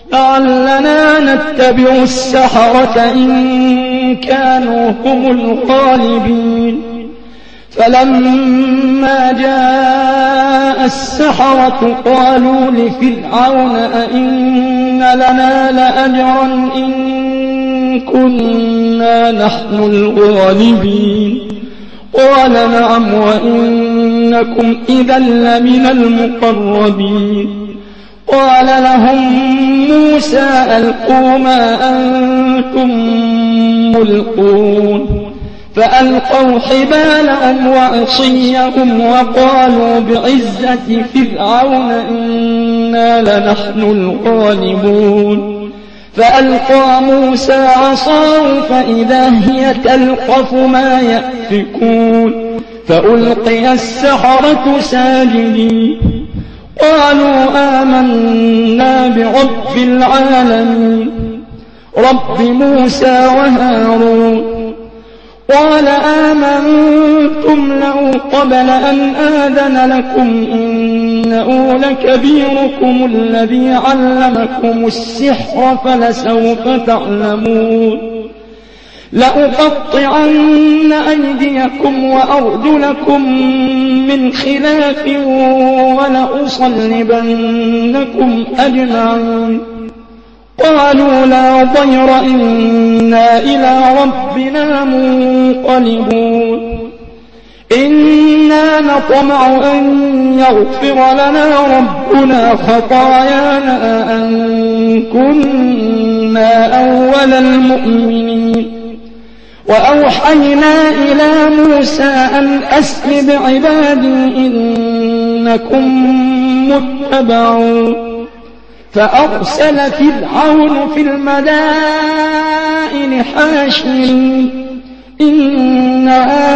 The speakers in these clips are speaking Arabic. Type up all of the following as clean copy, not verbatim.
لعلنا نتبع السحرة إن كانوا هم الغالبين. فلما جاء السحرة قالوا لفرعون أئن لنا لأجرا إن كنا نحن الغالبين. قال نعم وإنكم إذا لمن المقربين. قال لهم موسى ألقوا ما أنتم ملقون. فألقوا حبالهم وعصيهم وقالوا بعزة فرعون إنا لنحن الغالبون. فألقى موسى عصاه فإذا هي تلقف ما يأفكون. فألقي السحرة ساجدين قالوا آمنا برب العالمين رب موسى وهارون. قال آمنتم له قبل أن آذن لكم إنه لكبيركم الذي علمكم السحر فلسوف تعلمون. لأقطعن أيديكم وأرجلكم من خلاف ولأصلبنكم أجمعين. قالوا لا ضير إنا إلى ربنا منقلبون. إنا نطمع أن يغفر لنا ربنا خطايانا أن كنا أول المؤمنين. وأوحينا إلى موسى أن أسر بعبادي إنكم متبعون. فأرسل فرعون في المدائن حاشرين إن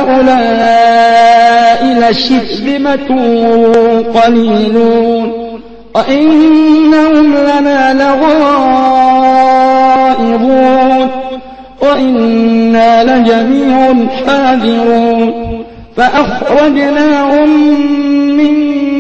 هؤلاء لشرذمة قليلون وإنهم لنا لغائظون وإنا لجميع حاذرون. فأخرجناهم من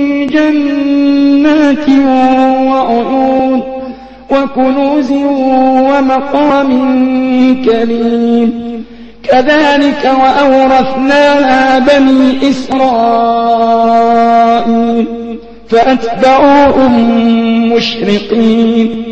جنات وعيون وكنوز ومقام كريم. كذلك وأورثناها بني إسرائيل فأتبعوهم مشرقين.